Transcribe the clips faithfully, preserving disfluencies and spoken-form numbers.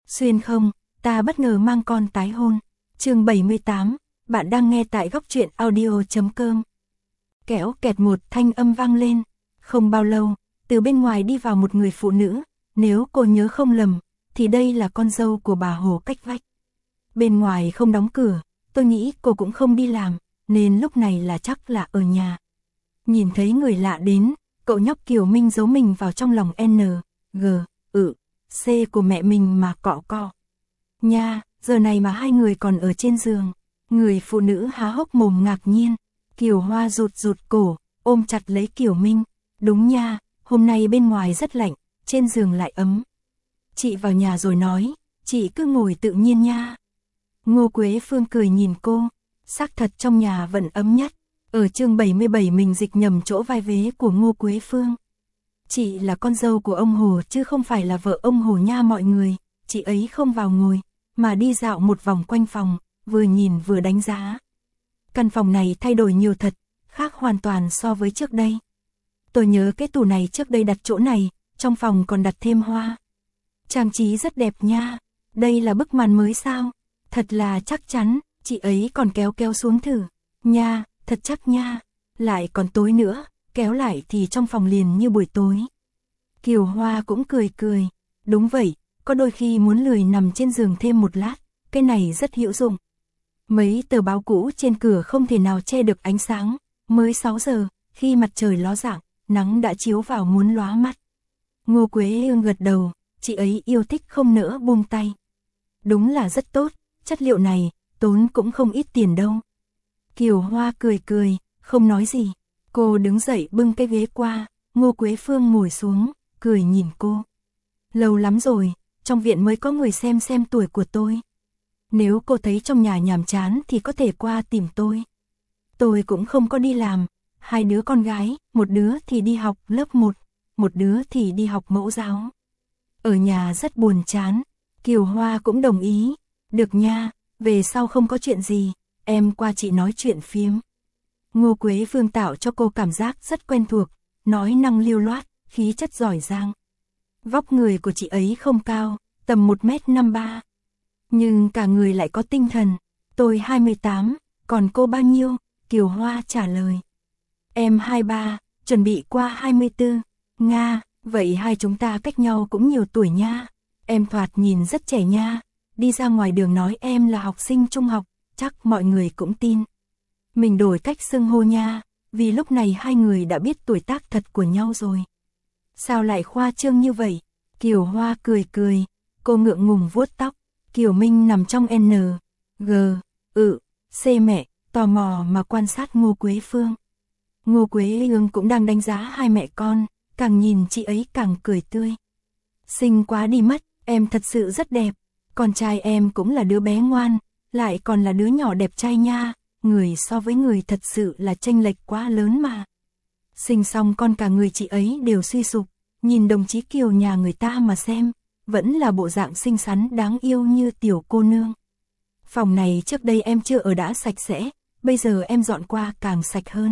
Xuyên không, ta bất ngờ mang con tái hôn. Chương bảy mươi tám, bạn đang nghe tại góc truyện audio chấm com. Kéo kẹt một thanh âm vang lên. Không bao lâu, từ bên ngoài đi vào một người phụ nữ, nếu cô nhớ không lầm, thì đây là con dâu của bà Hồ cách vách. Bên ngoài không đóng cửa, tôi nghĩ cô cũng không đi làm, nên lúc này là chắc là ở nhà. Nhìn thấy người lạ đến, cậu nhóc Kiều Minh giấu mình vào trong lòng N, G, ự, C của mẹ mình mà cọ cọ. Nha, giờ này mà hai người còn ở trên giường. Người phụ nữ há hốc mồm ngạc nhiên. Kiều Hoa rụt rụt cổ, ôm chặt lấy Kiều Minh. Đúng nha, hôm nay bên ngoài rất lạnh, trên giường lại ấm. Chị vào nhà rồi nói, chị cứ ngồi tự nhiên nha. Ngô Quế Phương cười nhìn cô, xác thật trong nhà vẫn ấm nhất. Ở chương bảy mươi bảy mình dịch nhầm chỗ vai vế của Ngô Quế Phương. Chị là con dâu của ông Hồ chứ không phải là vợ ông Hồ nha mọi người. Chị ấy không vào ngồi, mà đi dạo một vòng quanh phòng, vừa nhìn vừa đánh giá. Căn phòng này thay đổi nhiều thật, khác hoàn toàn so với trước đây. Tôi nhớ cái tủ này trước đây đặt chỗ này, trong phòng còn đặt thêm hoa. Trang trí rất đẹp nha, đây là bức màn mới sao? Thật là chắc chắn, chị ấy còn kéo kéo xuống thử. Nha, thật chắc nha, lại còn tối nữa, kéo lại thì trong phòng liền như buổi tối. Kiều Hoa cũng cười cười, đúng vậy, có đôi khi muốn lười nằm trên giường thêm một lát, cái này rất hữu dụng. Mấy tờ báo cũ trên cửa không thể nào che được ánh sáng, mới sáu giờ, khi mặt trời ló dạng, nắng đã chiếu vào muốn lóa mắt. Ngô Quế Ương gật đầu, chị ấy yêu thích không nỡ buông tay. Đúng là rất tốt, chất liệu này, tốn cũng không ít tiền đâu. Kiều Hoa cười cười, không nói gì. Cô đứng dậy bưng cái ghế qua, Ngô Quế Phương ngồi xuống, cười nhìn cô. Lâu lắm rồi, trong viện mới có người xem xem tuổi của tôi. Nếu cô thấy trong nhà nhàm chán thì có thể qua tìm tôi. Tôi cũng không có đi làm, hai đứa con gái, một đứa thì đi học lớp một, một đứa thì đi học mẫu giáo. Ở nhà rất buồn chán, Kiều Hoa cũng đồng ý. Được nha, về sau không có chuyện gì, em qua chị nói chuyện phiếm. Ngô Quế Phương tạo cho cô cảm giác rất quen thuộc, nói năng lưu loát, khí chất giỏi giang. Vóc người của chị ấy không cao, tầm một mét năm mươi ba. Nhưng cả người lại có tinh thần. Tôi hai mươi tám, còn cô bao nhiêu? Kiều Hoa trả lời. Em hai mươi ba, chuẩn bị qua hai mươi tư. Nga, vậy hai chúng ta cách nhau cũng nhiều tuổi nha. Em thoạt nhìn rất trẻ nha. Đi ra ngoài đường nói em là học sinh trung học, chắc mọi người cũng tin. Mình đổi cách xưng hô nha, vì lúc này hai người đã biết tuổi tác thật của nhau rồi. Sao lại khoa trương như vậy? Kiều Hoa cười cười, cô ngượng ngùng vuốt tóc. Kiều Minh nằm trong N, G, ự, C mẹ, tò mò mà quan sát Ngô Quế Phương. Ngô Quế Ương cũng đang đánh giá hai mẹ con, càng nhìn chị ấy càng cười tươi. Xinh quá đi mất, em thật sự rất đẹp. Con trai em cũng là đứa bé ngoan, lại còn là đứa nhỏ đẹp trai nha. Người so với người thật sự là chênh lệch quá lớn mà. Sinh xong con cả người chị ấy đều suy sụp, nhìn đồng chí Kiều nhà người ta mà xem, vẫn là bộ dạng xinh xắn đáng yêu như tiểu cô nương. Phòng này trước đây em chưa ở đã sạch sẽ, bây giờ em dọn qua càng sạch hơn.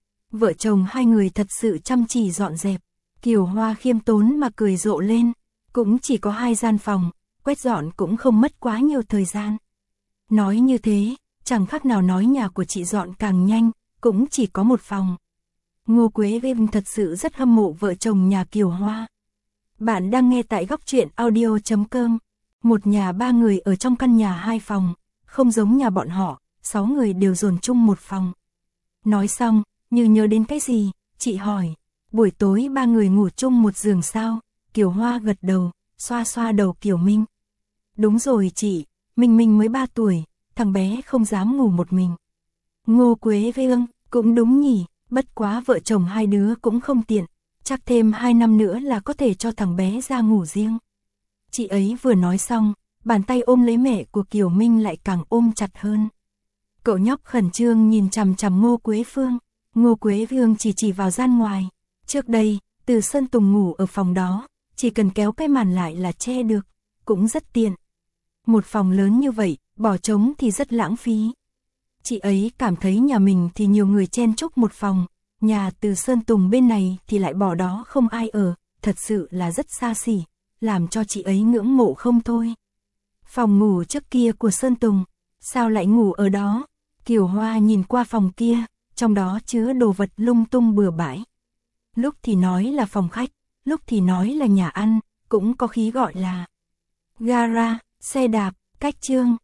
Vợ chồng hai người thật sự chăm chỉ dọn dẹp. Kiều Hoa khiêm tốn mà cười rộ lên, cũng chỉ có hai gian phòng, quét dọn cũng không mất quá nhiều thời gian. Nói như thế, chẳng khác nào nói nhà của chị dọn càng nhanh, cũng chỉ có một phòng. Ngô Quế Vinh thật sự rất hâm mộ vợ chồng nhà Kiều Hoa. Bạn đang nghe tại góc truyện audio chấm com. Một nhà ba người ở trong căn nhà hai phòng, không giống nhà bọn họ, sáu người đều dồn chung một phòng. Nói xong, như nhớ đến cái gì, chị hỏi, buổi tối ba người ngủ chung một giường sao? Kiều Hoa gật đầu, xoa xoa đầu Kiều Minh. Đúng rồi chị, Minh Minh mới ba tuổi, thằng bé không dám ngủ một mình. Ngô Quế Vương, cũng đúng nhỉ, bất quá vợ chồng hai đứa cũng không tiện, chắc thêm hai năm nữa là có thể cho thằng bé ra ngủ riêng. Chị ấy vừa nói xong, bàn tay ôm lấy mẹ của Kiều Minh lại càng ôm chặt hơn. Cậu nhóc khẩn trương nhìn chằm chằm Ngô Quế Phương, Ngô Quế Vương chỉ chỉ vào gian ngoài. Trước đây, Từ Sơn Tùng ngủ ở phòng đó, chỉ cần kéo cái màn lại là che được, cũng rất tiện. Một phòng lớn như vậy, bỏ trống thì rất lãng phí. Chị ấy cảm thấy nhà mình thì nhiều người chen chúc một phòng, nhà Từ Sơn Tùng bên này thì lại bỏ đó không ai ở, thật sự là rất xa xỉ, làm cho chị ấy ngưỡng mộ không thôi. Phòng ngủ trước kia của Sơn Tùng, sao lại ngủ ở đó? Kiều Hoa nhìn qua phòng kia, trong đó chứa đồ vật lung tung bừa bãi. Lúc thì nói là phòng khách, lúc thì nói là nhà ăn, cũng có khí gọi là gara, xe đạp, cách chương.